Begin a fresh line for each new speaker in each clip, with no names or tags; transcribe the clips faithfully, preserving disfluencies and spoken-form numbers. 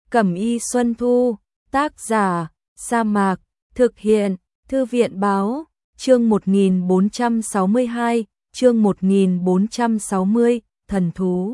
Cẩm y Xuân Thu, tác giả, Sa Mạc, thực hiện, Thư viện báo, chương một nghìn bốn trăm sáu mươi hai, chương một nghìn bốn trăm sáu mươi, thần thú.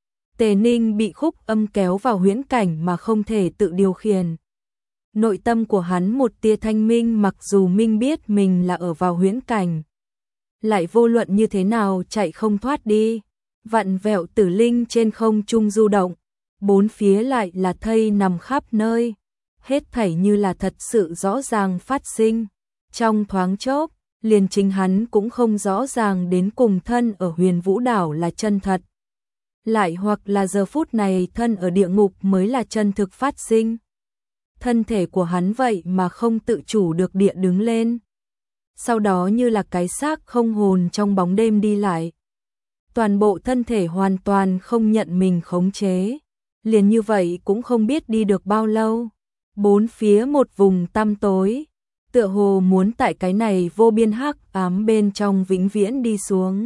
Tề Ninh bị khúc âm kéo vào huyễn cảnh mà không thể tự điều khiển. Nội tâm của hắn một tia thanh minh, mặc dù minh biết mình là ở vào huyễn cảnh, lại vô luận như thế nào chạy không thoát đi. Vặn vẹo tử linh trên không trung du động, bốn phía lại là thây nằm khắp nơi, hết thảy như là thật sự rõ ràng phát sinh. Trong thoáng chốc, liền chính hắn cũng không rõ ràng đến cùng thân ở Huyền Vũ Đảo là chân thật, lại hoặc là giờ phút này thân ở địa ngục mới là chân thực phát sinh. Thân thể của hắn vậy mà không tự chủ được địa đứng lên, sau đó như là cái xác không hồn trong bóng đêm đi lại. Toàn bộ thân thể hoàn toàn không nhận mình khống chế, liền như vậy cũng không biết đi được bao lâu. Bốn phía một vùng tăm tối, tựa hồ muốn tại cái này vô biên hắc ám bên trong vĩnh viễn đi xuống.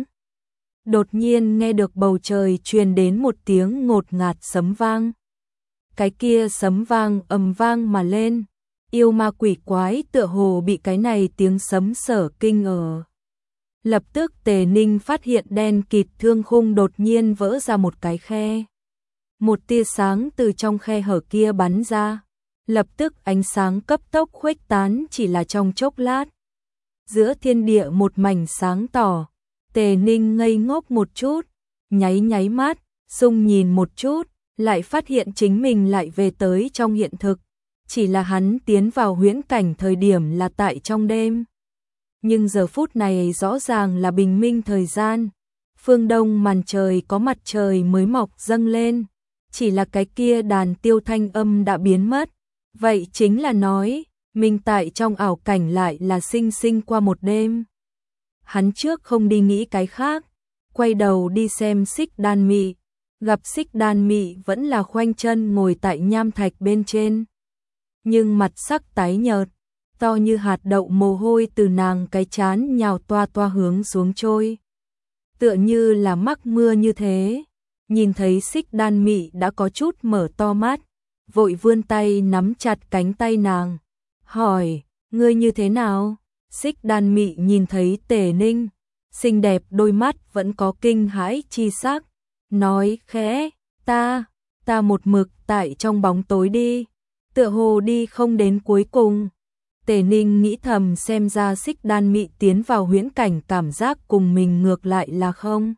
Đột nhiên nghe được bầu trời truyền đến một tiếng ngột ngạt sấm vang. Cái kia sấm vang ầm vang mà lên, yêu ma quỷ quái tựa hồ bị cái này tiếng sấm sở kinh ở. Lập tức Tề Ninh phát hiện đen kịt thương khung đột nhiên vỡ ra một cái khe. Một tia sáng từ trong khe hở kia bắn ra, lập tức ánh sáng cấp tốc khuếch tán chỉ là trong chốc lát. Giữa thiên địa một mảnh sáng tỏ, Tề Ninh ngây ngốc một chút, nháy nháy mắt, sung nhìn một chút, lại phát hiện chính mình lại về tới trong hiện thực. Chỉ là hắn tiến vào huyễn cảnh thời điểm là tại trong đêm. Nhưng giờ phút này rõ ràng là bình minh thời gian. Phương đông màn trời có mặt trời mới mọc dâng lên. Chỉ là cái kia đàn tiêu thanh âm đã biến mất. Vậy chính là nói, mình tại trong ảo cảnh lại là sinh sinh qua một đêm. Hắn trước không đi nghĩ cái khác, quay đầu đi xem Xích Đan Mị. Gặp Xích Đan Mị vẫn là khoanh chân ngồi tại nham thạch bên trên. Nhưng mặt sắc tái nhợt, to như hạt đậu mồ hôi từ nàng cái chán nhào toa toa hướng xuống trôi. Tựa như là mắc mưa như thế. Nhìn thấy Xích Đan Mị đã có chút mở to mắt, vội vươn tay nắm chặt cánh tay nàng, hỏi, ngươi như thế nào? Xích Đan Mị nhìn thấy Tề Ninh, xinh đẹp đôi mắt vẫn có kinh hãi chi sắc, nói khẽ, ta, ta một mực tại trong bóng tối đi, tựa hồ đi không đến cuối cùng. Tề Ninh nghĩ thầm, xem ra Xích Đan Mị tiến vào huyễn cảnh cảm giác cùng mình ngược lại là không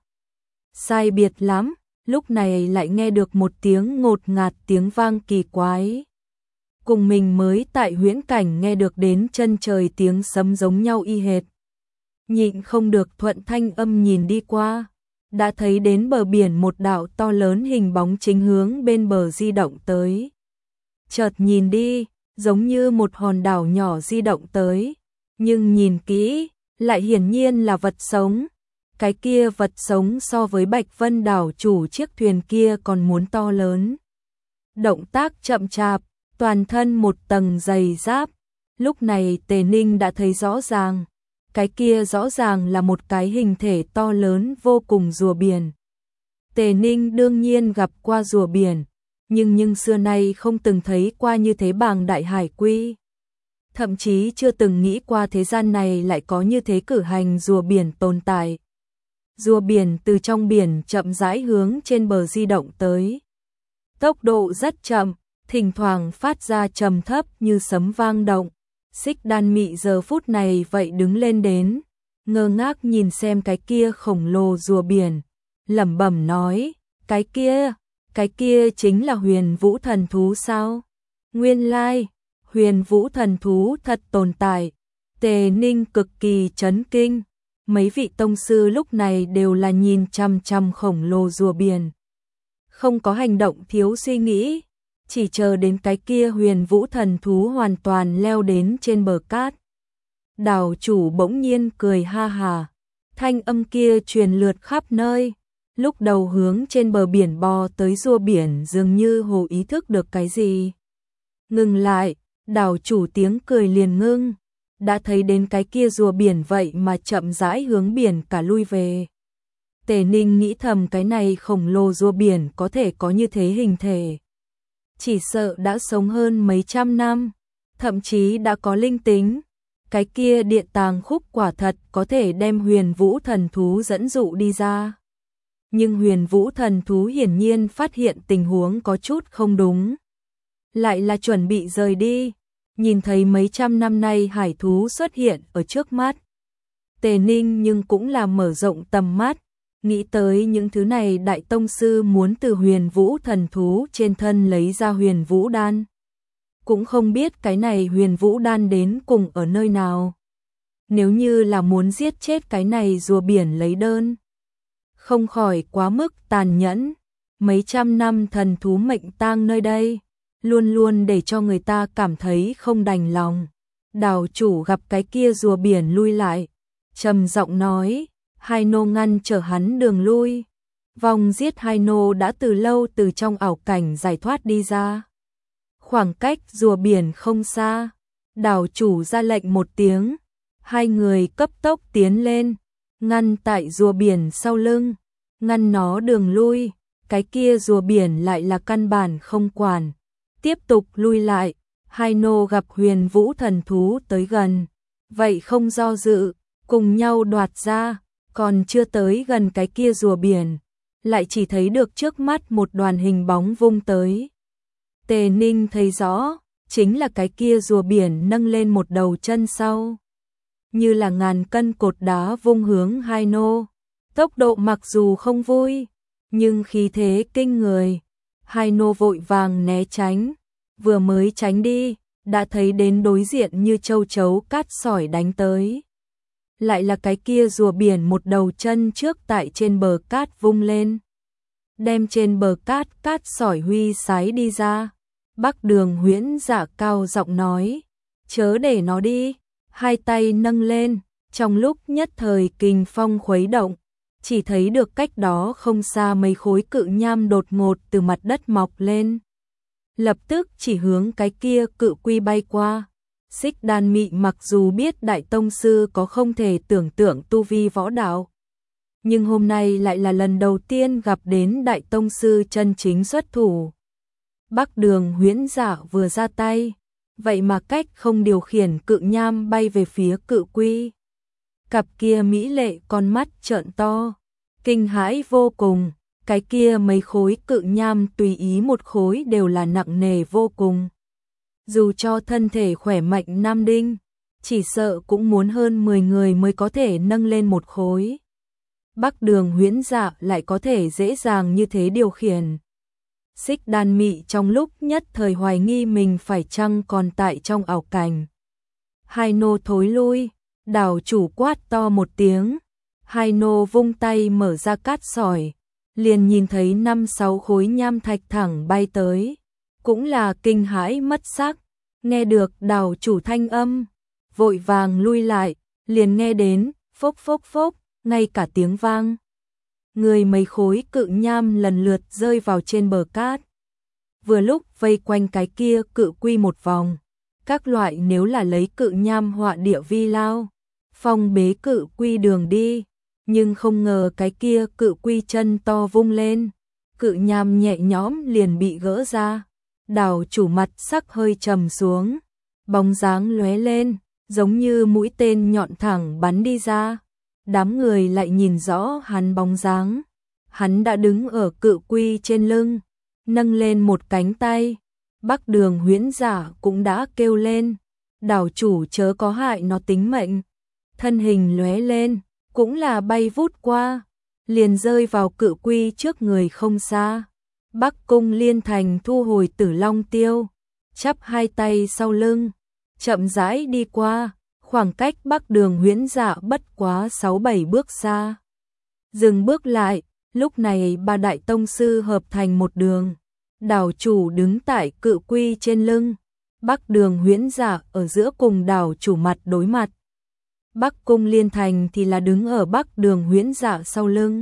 sai biệt lắm. Lúc này lại nghe được một tiếng ngột ngạt tiếng vang kỳ quái. Cùng mình mới tại huyễn cảnh nghe được đến chân trời tiếng sấm giống nhau y hệt. Nhịn không được thuận thanh âm nhìn đi qua, đã thấy đến bờ biển một đạo to lớn hình bóng chính hướng bên bờ di động tới. Chợt nhìn đi, giống như một hòn đảo nhỏ di động tới, nhưng nhìn kỹ, lại hiển nhiên là vật sống. Cái kia vật sống so với Bạch Vân đảo chủ chiếc thuyền kia còn muốn to lớn. Động tác chậm chạp, toàn thân một tầng dày giáp. Lúc này Tề Ninh đã thấy rõ ràng, cái kia rõ ràng là một cái hình thể to lớn vô cùng rùa biển. Tề Ninh đương nhiên gặp qua rùa biển, nhưng nhưng xưa nay không từng thấy qua như thế bàng đại hải quy. Thậm chí chưa từng nghĩ qua thế gian này lại có như thế cử hành rùa biển tồn tại. Rùa biển từ trong biển chậm rãi hướng trên bờ di động tới. Tốc độ rất chậm, thỉnh thoảng phát ra trầm thấp như sấm vang động. Xích Đan Mị giờ phút này vậy đứng lên đến, ngơ ngác nhìn xem cái kia khổng lồ rùa biển, lẩm bẩm nói, cái kia, cái kia chính là Huyền Vũ thần thú sao? Nguyên lai, Huyền Vũ thần thú thật tồn tại. Tề Ninh cực kỳ chấn kinh. Mấy vị tông sư lúc này đều là nhìn chằm chằm khổng lồ rùa biển, không có hành động thiếu suy nghĩ, chỉ chờ đến cái kia Huyền Vũ thần thú hoàn toàn leo đến trên bờ cát. Đảo chủ bỗng nhiên cười ha hà, thanh âm kia truyền lượt khắp nơi. Lúc đầu hướng trên bờ biển bò tới rùa biển dường như hồ ý thức được cái gì. Ngừng lại, đảo chủ tiếng cười liền ngưng. Đã thấy đến cái kia rùa biển vậy mà chậm rãi hướng biển cả lui về. Tề Ninh nghĩ thầm, cái này khổng lồ rùa biển có thể có như thế hình thể. chỉ sợ đã sống hơn mấy trăm năm, thậm chí đã có linh tính. Cái kia điện tàng khúc quả thật có thể đem huyền vũ thần thú dẫn dụ đi ra. Nhưng huyền vũ thần thú hiển nhiên phát hiện tình huống có chút không đúng. Lại là chuẩn bị rời đi, nhìn thấy mấy trăm năm nay hải thú xuất hiện ở trước mắt. Tề Ninh nhưng cũng là mở rộng tầm mắt, nghĩ tới những thứ này đại tông sư muốn từ huyền vũ thần thú trên thân lấy ra huyền vũ đan. Cũng không biết cái này huyền vũ đan đến cùng ở nơi nào. Nếu như là muốn giết chết cái này rùa biển lấy đơn, không khỏi quá mức tàn nhẫn. Mấy trăm năm thần thú mệnh tang nơi đây, luôn luôn để cho người ta cảm thấy không đành lòng. Đào chủ gặp cái kia rùa biển lui lại, trầm giọng nói, hai nô ngăn trở hắn đường lui. Vòng giết hai nô đã từ lâu từ trong ảo cảnh giải thoát đi ra. Khoảng cách rùa biển không xa, đào chủ ra lệnh một tiếng, hai người cấp tốc tiến lên, ngăn tại rùa biển sau lưng, ngăn nó đường lui. Cái kia rùa biển lại là căn bản không quản, tiếp tục lui lại. Hai nô gặp huyền vũ thần thú tới gần, vậy không do dự, cùng nhau đoạt ra. Còn chưa tới gần cái kia rùa biển, lại chỉ thấy được trước mắt một đoàn hình bóng vung tới. Tề Ninh thấy rõ, chính là cái kia rùa biển nâng lên một đầu chân sau, như là ngàn cân cột đá vung hướng hai nô. Tốc độ mặc dù không vui, nhưng khí thế kinh người. Hai nô vội vàng né tránh, vừa mới tránh đi, đã thấy đến đối diện như châu chấu cát sỏi đánh tới. Lại là cái kia rùa biển một đầu chân trước tại trên bờ cát vung lên, đem trên bờ cát cát sỏi huy sái đi ra. Bắc Đường Huyễn Dạ cao giọng nói, chớ để nó đi. Hai tay nâng lên, trong lúc nhất thời kình phong khuấy động, chỉ thấy được cách đó không xa mấy khối cự nham đột ngột từ mặt đất mọc lên, lập tức chỉ hướng cái kia cự quy bay qua. Xích Đan Mị mặc dù biết đại tông sư có không thể tưởng tượng tu vi võ đạo, nhưng hôm nay lại là lần đầu tiên gặp đến đại tông sư chân chính xuất thủ. Bắc Đường Huyễn Dạ vừa ra tay, vậy mà cách không điều khiển cự nham bay về phía cự quy. Cặp kia mỹ lệ con mắt trợn to, kinh hãi vô cùng. Cái kia mấy khối cự nham tùy ý một khối đều là nặng nề vô cùng. Dù cho thân thể khỏe mạnh nam đinh, chỉ sợ cũng muốn hơn mười người mới có thể nâng lên một khối. Bắc Đường Huyễn Dạ lại có thể dễ dàng như thế điều khiển. Xích Đan Mị trong lúc nhất thời hoài nghi mình phải chăng còn tại trong ảo cảnh. Hai nô thối lui, đảo chủ quát to một tiếng. Hai nô vung tay mở ra cát sỏi, liền nhìn thấy năm sáu khối nham thạch thẳng bay tới. Cũng là kinh hãi mất sắc, nghe được đảo chủ thanh âm, vội vàng lui lại, liền nghe đến phốc phốc phốc, ngay cả tiếng vang. Người mấy khối cự nham lần lượt rơi vào trên bờ cát. Vừa lúc vây quanh cái kia cự quy một vòng, các loại nếu là lấy cự nham họa địa vi lao, phong bế cự quy đường đi, nhưng không ngờ cái kia cự quy chân to vung lên, cự nham nhẹ nhõm liền bị gỡ ra. Đảo chủ mặt sắc hơi trầm xuống, bóng dáng lóe lên, giống như mũi tên nhọn thẳng bắn đi ra. Đám người lại nhìn rõ hắn bóng dáng, hắn đã đứng ở cự quy trên lưng, nâng lên một cánh tay. Bắc Đường Huyễn Dạ cũng đã kêu lên, đảo chủ chớ có hại nó tính mệnh. Thân hình lóe lên, cũng là bay vút qua, liền rơi vào cự quy trước người không xa. Bắc Cung Liên Thành thu hồi Tử Long Tiêu, chắp hai tay sau lưng, chậm rãi đi qua. Khoảng cách Bắc Đường Huyễn Dạ bất quá sáu bảy bước xa. Dừng bước lại, lúc này ba đại tông sư hợp thành một đường. Đảo chủ đứng tại cự quy trên lưng, Bắc Đường Huyễn Dạ ở giữa cùng đảo chủ mặt đối mặt. Bắc Cung Liên Thành thì là đứng ở Bắc Đường Huyễn Dạ sau lưng.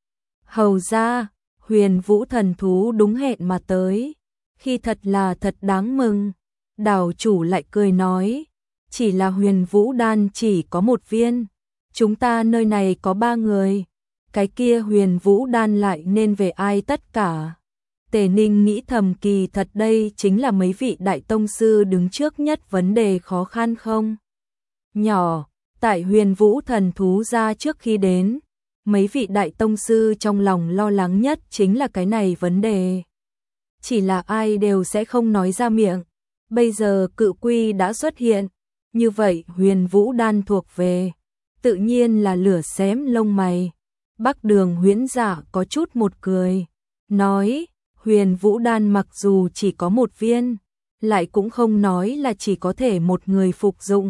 Hầu ra, huyền vũ thần thú đúng hẹn mà tới, khi thật là thật đáng mừng. Đảo chủ lại cười nói, chỉ là huyền vũ đan chỉ có một viên, chúng ta nơi này có ba người, cái kia huyền vũ đan lại nên về ai tất cả. Tề Ninh nghĩ thầm kỳ thật đây chính là mấy vị đại tông sư đứng trước nhất vấn đề khó khăn không? Nhỏ, tại Huyền Vũ thần thú ra trước khi đến, mấy vị đại tông sư trong lòng lo lắng nhất chính là cái này vấn đề. Chỉ là ai đều sẽ không nói ra miệng. Bây giờ cự quy đã xuất hiện, như vậy Huyền Vũ đan thuộc về, tự nhiên là lửa xém lông mày. Bắc Đường Huyễn Dạ có chút một cười, nói, Huyền Vũ đan mặc dù chỉ có một viên, lại cũng không nói là chỉ có thể một người phục dụng.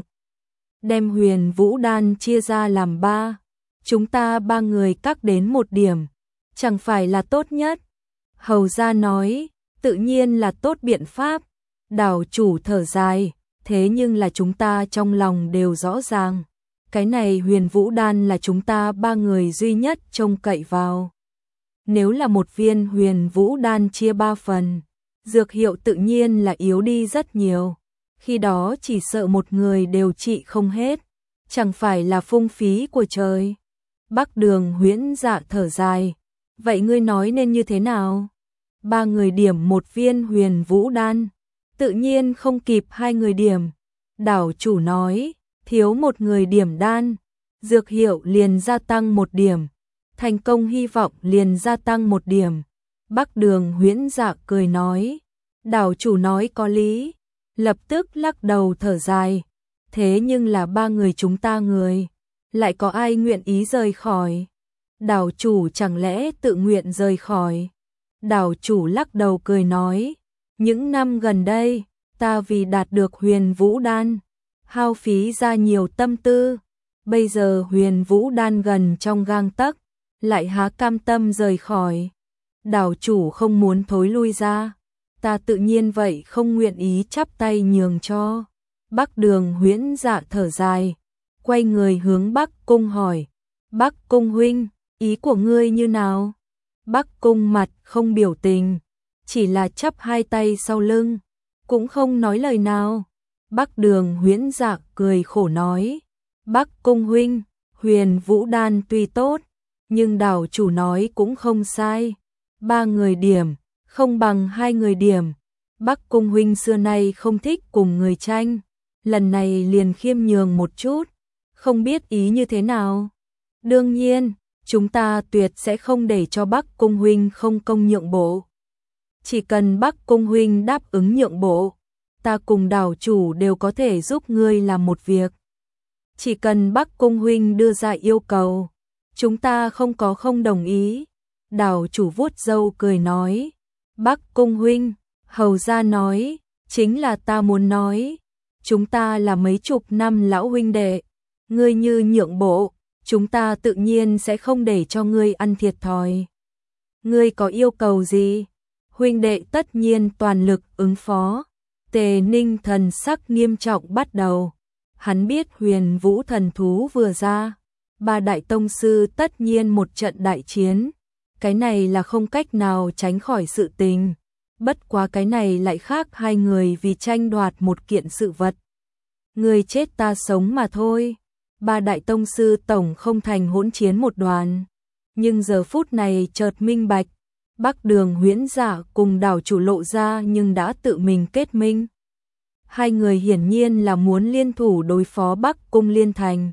Đem Huyền Vũ đan chia ra làm ba, chúng ta ba người cắt đến một điểm, chẳng phải là tốt nhất. Hầu gia nói, tự nhiên là tốt biện pháp. Đảo chủ thở dài, thế nhưng là chúng ta trong lòng đều rõ ràng. Cái này Huyền Vũ đan là chúng ta ba người duy nhất trông cậy vào. Nếu là một viên Huyền Vũ đan chia ba phần, dược hiệu tự nhiên là yếu đi rất nhiều. Khi đó chỉ sợ một người đều trị không hết, chẳng phải là phung phí của trời. Bắc Đường Huyễn Dạ thở dài, vậy ngươi nói nên như thế nào? Ba người điểm một viên Huyền Vũ đan, tự nhiên không kịp hai người điểm. Đảo chủ nói, thiếu một người điểm đan, dược hiệu liền gia tăng một điểm, thành công hy vọng liền gia tăng một điểm. Bắc Đường Huyễn Dạ cười nói, đảo chủ nói có lý, lập tức lắc đầu thở dài. Thế nhưng là ba người chúng ta người, lại có ai nguyện ý rời khỏi? Đảo chủ chẳng lẽ tự nguyện rời khỏi? Đảo chủ lắc đầu cười nói, những năm gần đây, ta vì đạt được Huyền Vũ đan, hao phí ra nhiều tâm tư, bây giờ Huyền Vũ đan gần trong gang tấc, lại há cam tâm rời khỏi. Đảo chủ không muốn thối lui ra, ta tự nhiên vậy không nguyện ý chắp tay nhường cho. Bắc Đường Huyễn Dạ thở dài, quay người hướng Bắc Cung hỏi, Bắc Cung huynh, ý của ngươi như nào? Bắc Cung mặt không biểu tình, chỉ là chắp hai tay sau lưng, cũng không nói lời nào. Bắc Đường Huyễn Dạ cười khổ nói, Bắc Cung huynh, Huyền Vũ đan tuy tốt, nhưng đảo chủ nói cũng không sai. Ba người điểm, không bằng hai người điểm. Bắc Cung huynh xưa nay không thích cùng người tranh, lần này liền khiêm nhường một chút, không biết ý như thế nào. Đương nhiên, chúng ta tuyệt sẽ không để cho Bắc Cung huynh không công nhượng bộ. Chỉ cần Bắc Cung huynh đáp ứng nhượng bộ, ta cùng đảo chủ đều có thể giúp ngươi làm một việc. Chỉ cần Bắc Cung huynh đưa ra yêu cầu, chúng ta không có không đồng ý. Đảo chủ vuốt râu cười nói, Bắc Cung huynh, hầu gia nói, chính là ta muốn nói, chúng ta là mấy chục năm lão huynh đệ, ngươi như nhượng bộ, chúng ta tự nhiên sẽ không để cho ngươi ăn thiệt thòi. Ngươi có yêu cầu gì? Huynh đệ tất nhiên toàn lực ứng phó. Tề Ninh thần sắc nghiêm trọng bắt đầu. Hắn biết Huyền Vũ thần thú vừa ra, ba đại tông sư tất nhiên một trận đại chiến. Cái này là không cách nào tránh khỏi sự tình. Bất quá cái này lại khác hai người vì tranh đoạt một kiện sự vật. Người chết ta sống mà thôi. Ba đại tông sư tổng không thành hỗn chiến một đoàn. Nhưng giờ phút này chợt minh bạch, Bắc Đường Huyễn Dạ cùng đảo chủ lộ ra nhưng đã tự mình kết minh. Hai người hiển nhiên là muốn liên thủ đối phó Bắc Cung Liên Thành.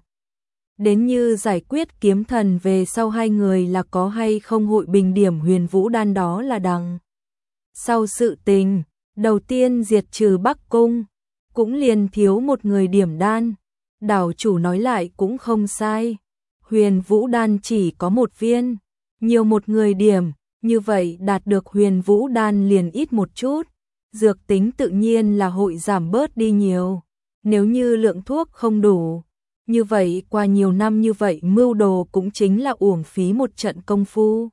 Đến như giải quyết kiếm thần về sau hai người là có hay không hội bình điểm Huyền Vũ đan đó là đằng. Sau sự tình, đầu tiên diệt trừ Bắc Cung, cũng liền thiếu một người điểm đan. Đảo chủ nói lại cũng không sai. Huyền Vũ đan chỉ có một viên, nhiều một người điểm, như vậy đạt được Huyền Vũ đan liền ít một chút. Dược tính tự nhiên là hội giảm bớt đi nhiều. Nếu như lượng thuốc không đủ, như vậy qua nhiều năm như vậy mưu đồ cũng chính là uổng phí một trận công phu.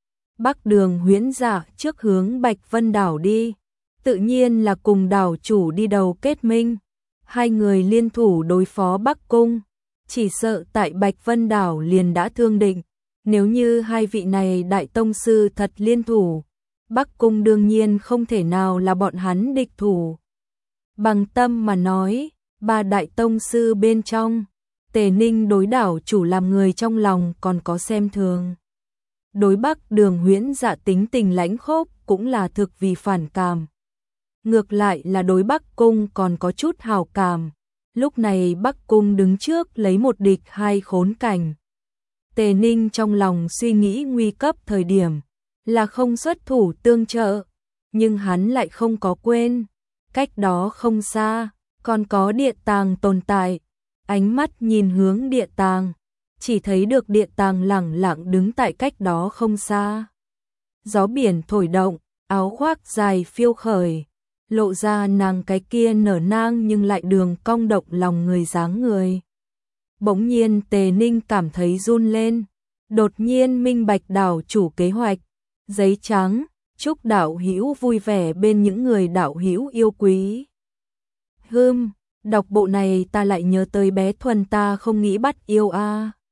Bắc Đường Huyễn Dạ trước hướng Bạch Vân đảo đi, tự nhiên là cùng đảo chủ đi đầu kết minh. Hai người liên thủ đối phó Bắc Cung, chỉ sợ tại Bạch Vân đảo liền đã thương định. Nếu như hai vị này đại tông sư thật liên thủ, Bắc Cung đương nhiên không thể nào là bọn hắn địch thủ. Bằng tâm mà nói, ba đại tông sư bên trong, Tề Ninh đối đảo chủ làm người trong lòng còn có xem thường. Đối Bắc Đường Huyễn Dạ tính tình lãnh khốc, cũng là thực vì phản cảm. Ngược lại là đối Bắc Cung còn có chút hào cảm. Lúc này Bắc Cung đứng trước lấy một địch hai khốn cảnh. Tề Ninh trong lòng suy nghĩ nguy cấp thời điểm là không xuất thủ tương trợ, nhưng hắn lại không có quên, cách đó không xa còn có địa tàng tồn tại. Ánh mắt nhìn hướng địa tàng, chỉ thấy được địa tàng lẳng lặng đứng tại cách đó không xa. Gió biển thổi động, áo khoác dài phiêu khởi, lộ ra nàng cái kia nở nang nhưng lại đường cong động lòng người dáng người. Bỗng nhiên Tề Ninh cảm thấy run lên, đột nhiên minh bạch đảo chủ kế hoạch. Giấy trắng, chúc đạo hữu vui vẻ bên những người đạo hữu yêu quý. Hừm, đọc bộ này ta lại nhớ tới bé Thuần ta không nghĩ bắt yêu a. À.